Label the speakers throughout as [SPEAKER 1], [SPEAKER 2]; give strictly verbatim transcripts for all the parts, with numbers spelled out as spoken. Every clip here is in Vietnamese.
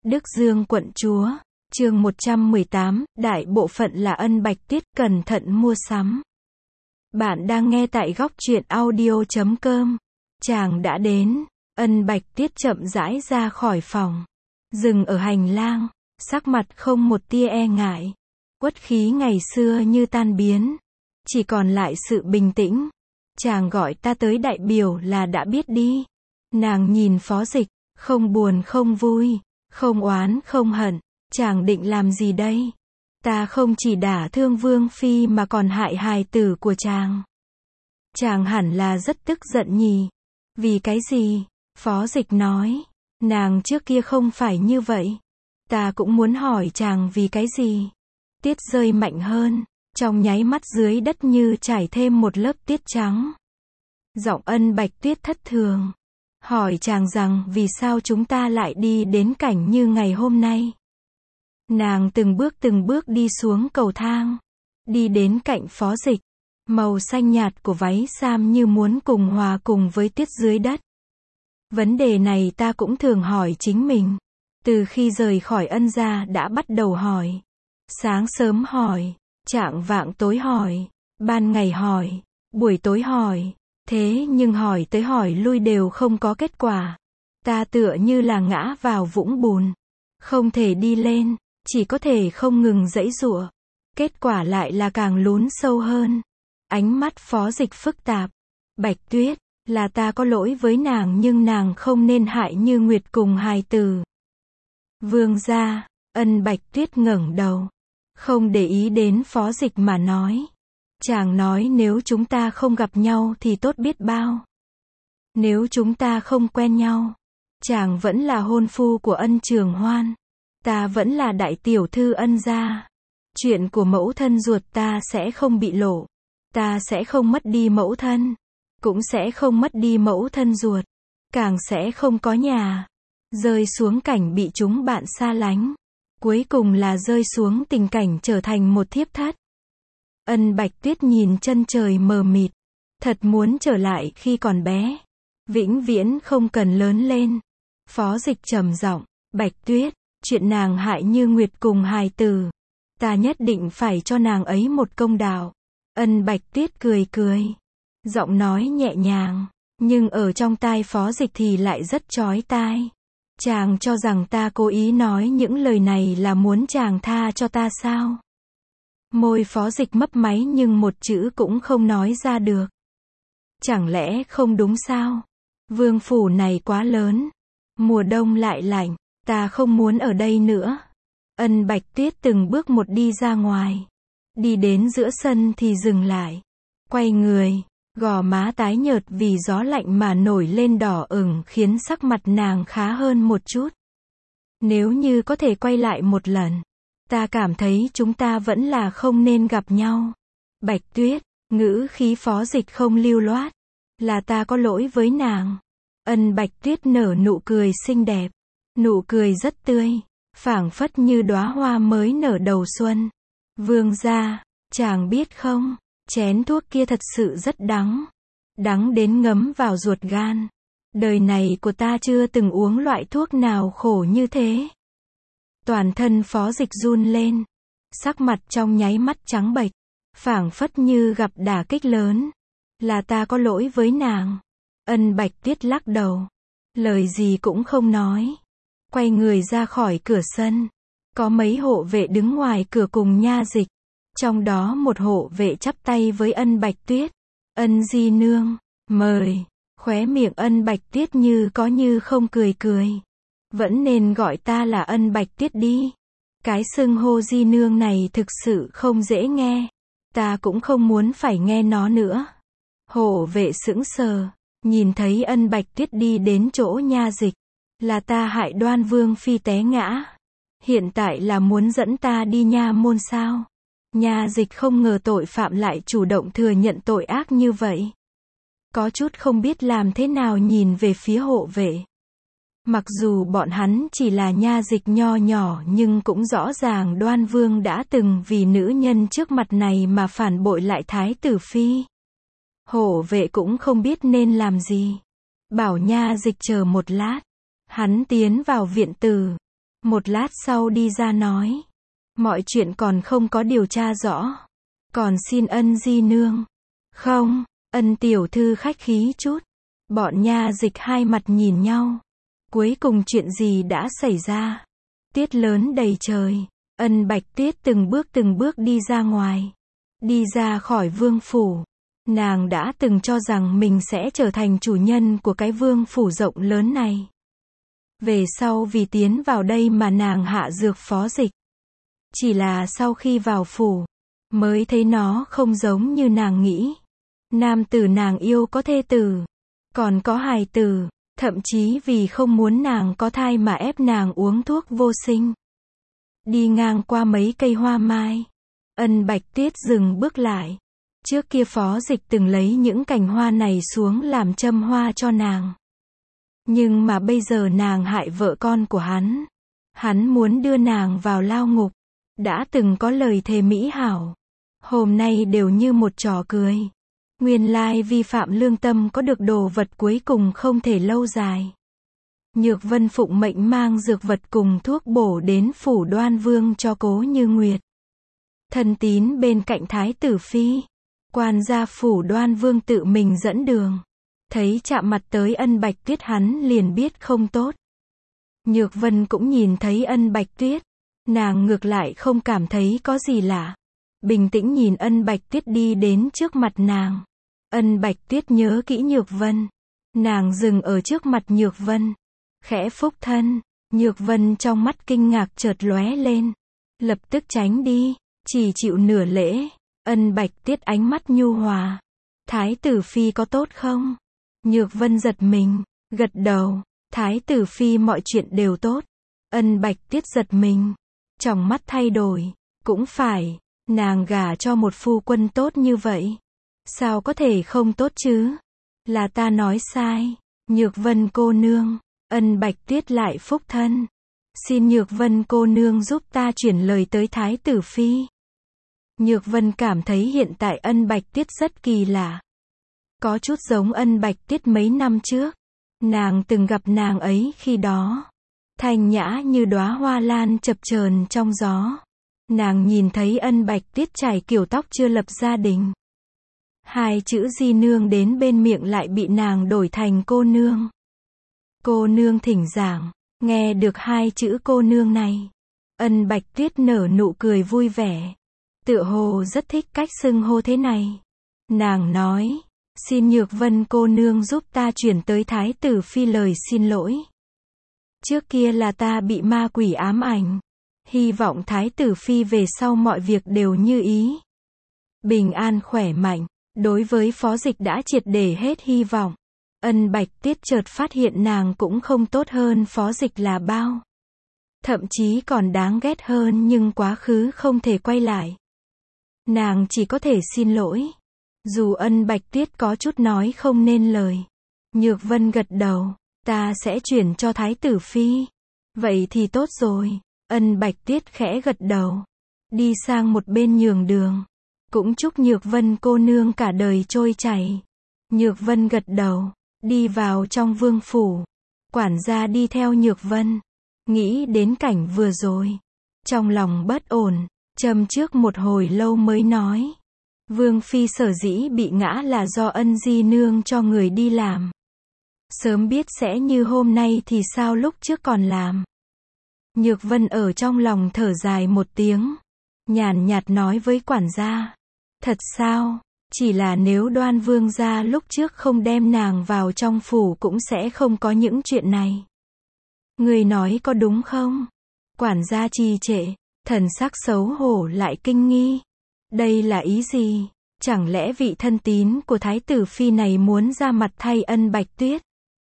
[SPEAKER 1] Đức Dương quận chúa, chương một trăm mười tám, đại bộ phận là Ân Bạch Tuyết, cẩn thận mua sắm. Bạn đang nghe tại góc truyện audio chấm com. Chàng đã đến, Ân Bạch Tuyết chậm rãi ra khỏi phòng, dừng ở hành lang, sắc mặt không một tia e ngại. Uất khí ngày xưa như tan biến, chỉ còn lại sự bình tĩnh. Chàng gọi ta tới đại biểu là đã biết đi. Nàng nhìn Phó Dịch, không buồn không vui, không oán không hận. Chàng định làm gì đây? Ta không chỉ đả thương Vương Phi mà còn hại hài tử của chàng. Chàng hẳn là rất tức giận nhỉ? Vì cái gì? Phó Dịch nói. Nàng trước kia không phải như vậy. Ta cũng muốn hỏi chàng vì cái gì? Tiết rơi mạnh hơn, trong nháy mắt dưới đất như trải thêm một lớp tiết trắng. Giọng Ân Bạch Tuyết thất thường. Hỏi chàng rằng vì sao chúng ta lại đi đến cảnh như ngày hôm nay. Nàng từng bước từng bước đi xuống cầu thang, đi đến cạnh Phó Dịch. Màu xanh nhạt của váy sam như muốn cùng hòa cùng với tiết dưới đất. Vấn đề này ta cũng thường hỏi chính mình. Từ khi rời khỏi Ân gia đã bắt đầu hỏi. Sáng sớm hỏi, chạng vạng tối hỏi, ban ngày hỏi, buổi tối hỏi. Thế nhưng hỏi tới hỏi lui đều không có kết quả. Ta tựa như là ngã vào vũng bùn, không thể đi lên, chỉ có thể không ngừng giãy giụa. Kết quả lại là càng lún sâu hơn. Ánh mắt Phó Dịch phức tạp. Bạch Tuyết, là ta có lỗi với nàng nhưng nàng không nên hại Như Nguyệt cùng hài tử. Vương gia, Ân Bạch Tuyết ngẩng đầu, không để ý đến Phó Dịch mà nói. Chàng nói nếu chúng ta không gặp nhau thì tốt biết bao. Nếu chúng ta không quen nhau, chàng vẫn là hôn phu của Ân Trường Hoan. Ta vẫn là đại tiểu thư Ân gia. Chuyện của mẫu thân ruột ta sẽ không bị lộ. Ta sẽ không mất đi mẫu thân. Cũng sẽ không mất đi mẫu thân ruột. Càng sẽ không có nhà. Rơi xuống cảnh bị chúng bạn xa lánh. Cuối cùng là rơi xuống tình cảnh trở thành một thiếp thất. Ân Bạch Tuyết nhìn chân trời mờ mịt. Thật muốn trở lại khi còn bé. Vĩnh viễn không cần lớn lên. Phó Dịch trầm giọng, Bạch Tuyết, chuyện nàng hại Như Nguyệt cùng hài tử. Ta nhất định phải cho nàng ấy một công đạo. Ân Bạch Tuyết cười cười. Giọng nói nhẹ nhàng. Nhưng ở trong tai Phó Dịch thì lại rất chói tai. Chàng cho rằng ta cố ý nói những lời này là muốn chàng tha cho ta sao? Môi Phó Dịch mấp máy nhưng một chữ cũng không nói ra được. Chẳng lẽ không đúng sao? Vương phủ này quá lớn. Mùa đông lại lạnh. Ta không muốn ở đây nữa. Ân Bạch Tuyết từng bước một đi ra ngoài. Đi đến giữa sân thì dừng lại. Quay người. Gò má tái nhợt vì gió lạnh mà nổi lên đỏ ửng khiến sắc mặt nàng khá hơn một chút. Nếu như có thể quay lại một lần. Ta cảm thấy chúng ta vẫn là không nên gặp nhau. Bạch Tuyết, ngữ khí Phó Dịch không lưu loát. Là ta có lỗi với nàng. Ân Bạch Tuyết nở nụ cười xinh đẹp. Nụ cười rất tươi. Phảng phất như đóa hoa mới nở đầu xuân. Vương gia, chàng biết không, chén thuốc kia thật sự rất đắng. Đắng đến ngấm vào ruột gan. Đời này của ta chưa từng uống loại thuốc nào khổ như thế. Toàn thân Phó Dịch run lên. Sắc mặt trong nháy mắt trắng bệch. Phảng phất như gặp đả kích lớn. Là ta có lỗi với nàng. Ân Bạch Tuyết lắc đầu. Lời gì cũng không nói. Quay người ra khỏi cửa sân. Có mấy hộ vệ đứng ngoài cửa cùng nha dịch. Trong đó một hộ vệ chắp tay với Ân Bạch Tuyết. Ân di nương, mời. Khóe miệng Ân Bạch Tuyết như có như không cười cười. Vẫn nên gọi ta là Ân Bạch Tuyết đi. Cái xưng hô di nương này thực sự không dễ nghe. Ta cũng không muốn phải nghe nó nữa. Hộ vệ sững sờ. Nhìn thấy Ân Bạch Tuyết đi đến chỗ nha dịch. Là ta hại Đoan Vương Phi té ngã. Hiện tại là muốn dẫn ta đi nha môn sao? Nha dịch không ngờ tội phạm lại chủ động thừa nhận tội ác như vậy. Có chút không biết làm thế nào nhìn về phía hộ vệ. Mặc dù bọn hắn chỉ là nha dịch nho nhỏ nhưng cũng rõ ràng Đoan Vương đã từng vì nữ nhân trước mặt này mà phản bội lại Thái tử Phi. Hộ vệ cũng không biết nên làm gì. Bảo nha dịch chờ một lát. Hắn tiến vào viện tử. Một lát sau đi ra nói. Mọi chuyện còn không có điều tra rõ. Còn xin ân di nương. Không, ân tiểu thư khách khí chút. Bọn nha dịch hai mặt nhìn nhau. Cuối cùng chuyện gì đã xảy ra? Tiết lớn đầy trời. Ân Bạch Tuyết từng bước từng bước đi ra ngoài. Đi ra khỏi vương phủ. Nàng đã từng cho rằng mình sẽ trở thành chủ nhân của cái vương phủ rộng lớn này. Về sau vì tiến vào đây mà nàng hạ dược phó dịch. Chỉ là sau khi vào phủ, mới thấy nó không giống như nàng nghĩ. Nam tử nàng yêu có thê tử, còn có hài tử, thậm chí vì không muốn nàng có thai mà ép nàng uống thuốc vô sinh. Đi ngang qua mấy cây hoa mai, Ân Bạch Tuyết dừng bước lại. Trước kia phó dịch từng lấy những cành hoa này xuống làm châm hoa cho nàng. Nhưng mà bây giờ nàng hại vợ con của hắn. Hắn muốn đưa nàng vào lao ngục. Đã từng có lời thề mỹ hảo. Hôm nay đều như một trò cười. Nguyên lai vi phạm lương tâm có được đồ vật cuối cùng không thể lâu dài. Nhược Vân phụng mệnh mang dược vật cùng thuốc bổ đến phủ Đoan Vương cho Cố Như Nguyệt. Thân tín bên cạnh Thái tử Phi. Quan gia phủ Đoan Vương tự mình dẫn đường. Thấy chạm mặt tới Ân Bạch Tuyết hắn liền biết không tốt. Nhược Vân cũng nhìn thấy Ân Bạch Tuyết. Nàng ngược lại không cảm thấy có gì lạ. Bình tĩnh nhìn Ân Bạch Tuyết đi đến trước mặt nàng. Ân Bạch Tuyết nhớ kỹ Nhược Vân. Nàng dừng ở trước mặt Nhược Vân. Khẽ phúc thân. Nhược Vân trong mắt kinh ngạc chợt lóe lên. Lập tức tránh đi. Chỉ chịu nửa lễ. Ân Bạch Tuyết ánh mắt nhu hòa. Thái tử Phi có tốt không? Nhược Vân giật mình. Gật đầu. Thái tử Phi mọi chuyện đều tốt. Ân Bạch Tuyết giật mình. Trong mắt thay đổi. Cũng phải. Nàng gả cho một phu quân tốt như vậy. Sao có thể không tốt chứ? Là ta nói sai. Nhược Vân cô nương. Ân Bạch Tuyết lại phúc thân. Xin Nhược Vân cô nương giúp ta chuyển lời tới Thái tử Phi. Nhược Vân cảm thấy hiện tại Ân Bạch Tuyết rất kỳ lạ. Có chút giống Ân Bạch Tuyết mấy năm trước. Nàng từng gặp nàng ấy khi đó. Thanh nhã như đóa hoa lan chập chờn trong gió. Nàng nhìn thấy Ân Bạch Tuyết trải kiểu tóc chưa lập gia đình. Hai chữ di nương đến bên miệng lại bị nàng đổi thành cô nương. Cô nương thỉnh giảng. Nghe được hai chữ cô nương này. Ân Bạch Tuyết nở nụ cười vui vẻ. Tựa hồ rất thích cách xưng hô thế này. Nàng nói. Xin Nhược Vân cô nương giúp ta chuyển tới Thái tử Phi lời xin lỗi. Trước kia là ta bị ma quỷ ám ảnh. Hy vọng Thái tử Phi về sau mọi việc đều như ý. Bình an khỏe mạnh. Đối với phó dịch đã triệt để hết hy vọng. Ân Bạch Tuyết chợt phát hiện nàng cũng không tốt hơn phó dịch là bao. Thậm chí còn đáng ghét hơn nhưng quá khứ không thể quay lại. Nàng chỉ có thể xin lỗi. Dù Ân Bạch Tuyết có chút nói không nên lời. Nhược Vân gật đầu. Ta sẽ chuyển cho Thái tử Phi. Vậy thì tốt rồi. Ân Bạch Tuyết khẽ gật đầu. Đi sang một bên nhường đường. Cũng chúc Nhược Vân cô nương cả đời trôi chảy. Nhược Vân gật đầu. Đi vào trong vương phủ. Quản gia đi theo Nhược Vân. Nghĩ đến cảnh vừa rồi. Trong lòng bất ổn. Châm trước một hồi lâu mới nói. Vương Phi sở dĩ bị ngã là do Ân di nương cho người đi làm. Sớm biết sẽ như hôm nay thì sao lúc trước còn làm. Nhược Vân ở trong lòng thở dài một tiếng. Nhàn nhạt nói với quản gia. Thật sao? Chỉ là nếu Đoan Vương gia lúc trước không đem nàng vào trong phủ cũng sẽ không có những chuyện này. Người nói có đúng không? Quản gia trì trệ. Thần sắc xấu hổ lại kinh nghi. Đây là ý gì? Chẳng lẽ vị thân tín của Thái tử Phi này muốn ra mặt thay Ân Bạch Tuyết?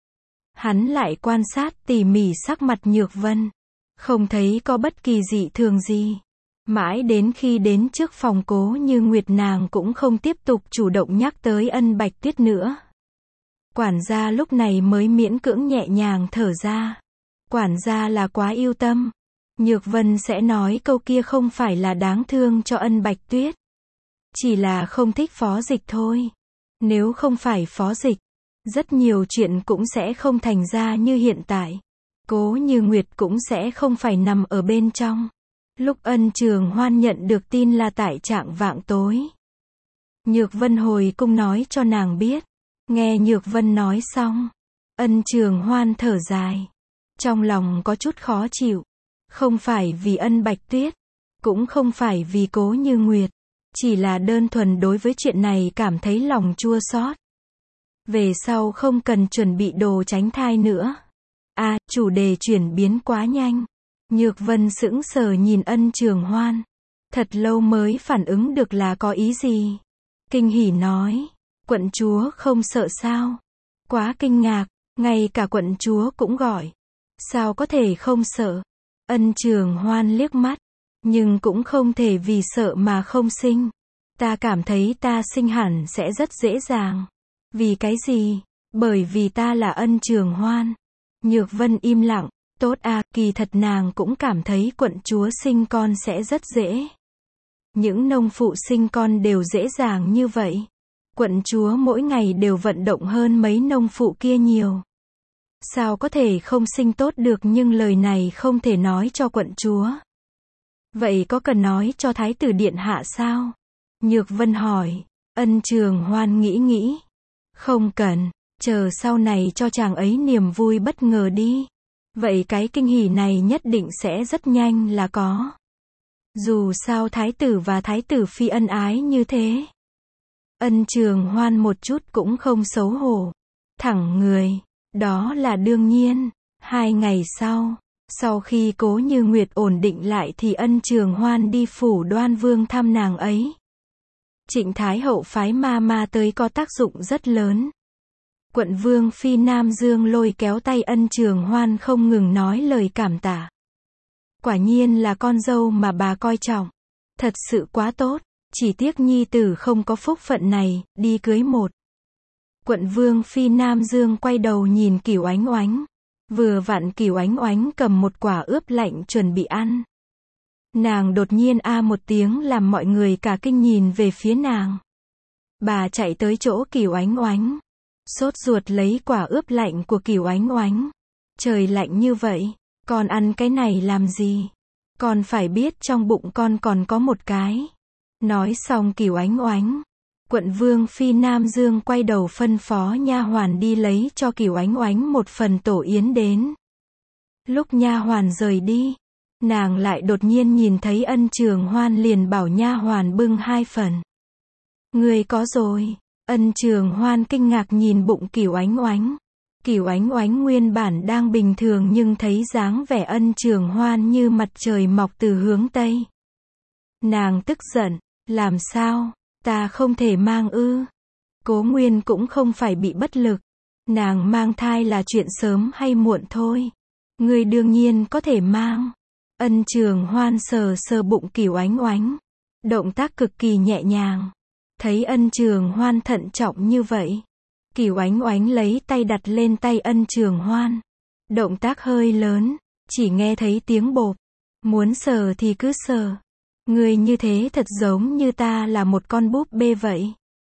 [SPEAKER 1] Hắn lại quan sát tỉ mỉ sắc mặt Nhược Vân. Không thấy có bất kỳ dị thường gì. Mãi đến khi đến trước phòng Cố Như Nguyệt nàng cũng không tiếp tục chủ động nhắc tới Ân Bạch Tuyết nữa. Quản gia lúc này mới miễn cưỡng nhẹ nhàng thở ra. Quản gia là quá yêu tâm. Nhược Vân sẽ nói câu kia không phải là đáng thương cho Ân Bạch Tuyết. Chỉ là không thích phó dịch thôi. Nếu không phải phó dịch, rất nhiều chuyện cũng sẽ không thành ra như hiện tại. Cố Như Nguyệt cũng sẽ không phải nằm ở bên trong. Lúc Ân Trường Hoan nhận được tin là tại trạng vạng tối. Nhược Vân hồi cung nói cho nàng biết. Nghe Nhược Vân nói xong, Ân Trường Hoan thở dài. Trong lòng có chút khó chịu. Không phải vì Ân Bạch Tuyết, cũng không phải vì Cố Như Nguyệt, chỉ là đơn thuần đối với chuyện này cảm thấy lòng chua xót. Về sau không cần chuẩn bị đồ tránh thai nữa. À, chủ đề chuyển biến quá nhanh. Nhược Vân sững sờ nhìn Ân Trường Hoan. Thật lâu mới phản ứng được là có ý gì. Kinh hỉ nói, quận chúa không sợ sao? Quá kinh ngạc, ngay cả quận chúa cũng gọi. Sao có thể không sợ? Ân Trường Hoan liếc mắt, nhưng cũng không thể vì sợ mà không sinh. Ta cảm thấy ta sinh hẳn sẽ rất dễ dàng. Vì cái gì? Bởi vì ta là Ân Trường Hoan. Nhược Vân im lặng, tốt à, kỳ thật nàng cũng cảm thấy quận chúa sinh con sẽ rất dễ. Những nông phụ sinh con đều dễ dàng như vậy. Quận chúa mỗi ngày đều vận động hơn mấy nông phụ kia nhiều. Sao có thể không sinh tốt được, nhưng lời này không thể nói cho quận chúa. Vậy có cần nói cho thái tử điện hạ sao? Nhược Vân hỏi. Ân Trường Hoan nghĩ nghĩ. Không cần, chờ sau này cho chàng ấy niềm vui bất ngờ đi. Vậy cái kinh hỉ này nhất định sẽ rất nhanh là có. Dù sao thái tử và thái tử phi ân ái như thế. Ân Trường Hoan một chút cũng không xấu hổ. Thẳng người. Đó là đương nhiên. Hai ngày sau, sau khi Cố Như Nguyệt ổn định lại thì Ân Trường Hoan đi phủ Đoan Vương thăm nàng ấy. Trịnh Thái Hậu phái ma ma tới có tác dụng rất lớn. Quận Vương phi Nam Dương lôi kéo tay Ân Trường Hoan không ngừng nói lời cảm tạ. Quả nhiên là con dâu mà bà coi trọng. Thật sự quá tốt, chỉ tiếc nhi tử không có phúc phận này, đi cưới một. Quận Vương phi Nam Dương quay đầu nhìn Cửu Oánh Oánh. Vừa vặn Cửu Oánh Oánh cầm một quả ướp lạnh chuẩn bị ăn. Nàng đột nhiên a một tiếng làm mọi người cả kinh nhìn về phía nàng. Bà chạy tới chỗ Cửu Oánh Oánh, sốt ruột lấy quả ướp lạnh của Cửu Oánh Oánh. Trời lạnh như vậy, con ăn cái này làm gì? Con phải biết trong bụng con còn có một cái. Nói xong Cửu Oánh Oánh, Quận Vương phi Nam Dương quay đầu phân phó nha hoàn đi lấy cho Cửu Oánh Oánh một phần tổ yến đến. Lúc nha hoàn rời đi, nàng lại đột nhiên nhìn thấy Ân Trường Hoan liền bảo nha hoàn bưng hai phần. Người có rồi. Ân Trường Hoan kinh ngạc nhìn bụng Cửu Oánh Oánh. Cửu Oánh Oánh nguyên bản đang bình thường nhưng thấy dáng vẻ Ân Trường Hoan như mặt trời mọc từ hướng Tây. Nàng tức giận, làm sao, ta không thể mang ư? Cố Nguyên cũng không phải bị bất lực. Nàng mang thai là chuyện sớm hay muộn thôi. Ngươi đương nhiên có thể mang. Ân Trường Hoan sờ sờ bụng Cửu Oánh Oánh. Động tác cực kỳ nhẹ nhàng. Thấy Ân Trường Hoan thận trọng như vậy, Cửu Oánh Oánh lấy tay đặt lên tay Ân Trường Hoan. Động tác hơi lớn, chỉ nghe thấy tiếng bộp. Muốn sờ thì cứ sờ. Người như thế thật giống như ta là một con búp bê vậy.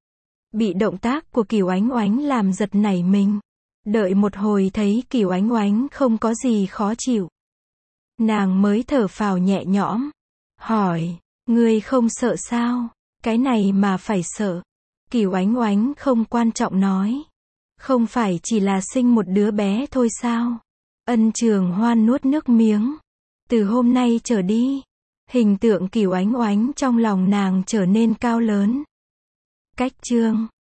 [SPEAKER 1] Bị động tác của Cửu Oánh Oánh làm giật nảy mình. Đợi một hồi thấy Cửu Oánh Oánh không có gì khó chịu. Nàng mới thở phào nhẹ nhõm. Hỏi, ngươi không sợ sao? Cái này mà phải sợ. Cửu Oánh Oánh không quan trọng nói. Không phải chỉ là sinh một đứa bé thôi sao? Ân Trường Hoan nuốt nước miếng. Từ hôm nay trở đi, hình tượng Cửu Oánh Oánh trong lòng nàng trở nên cao lớn. Cách chương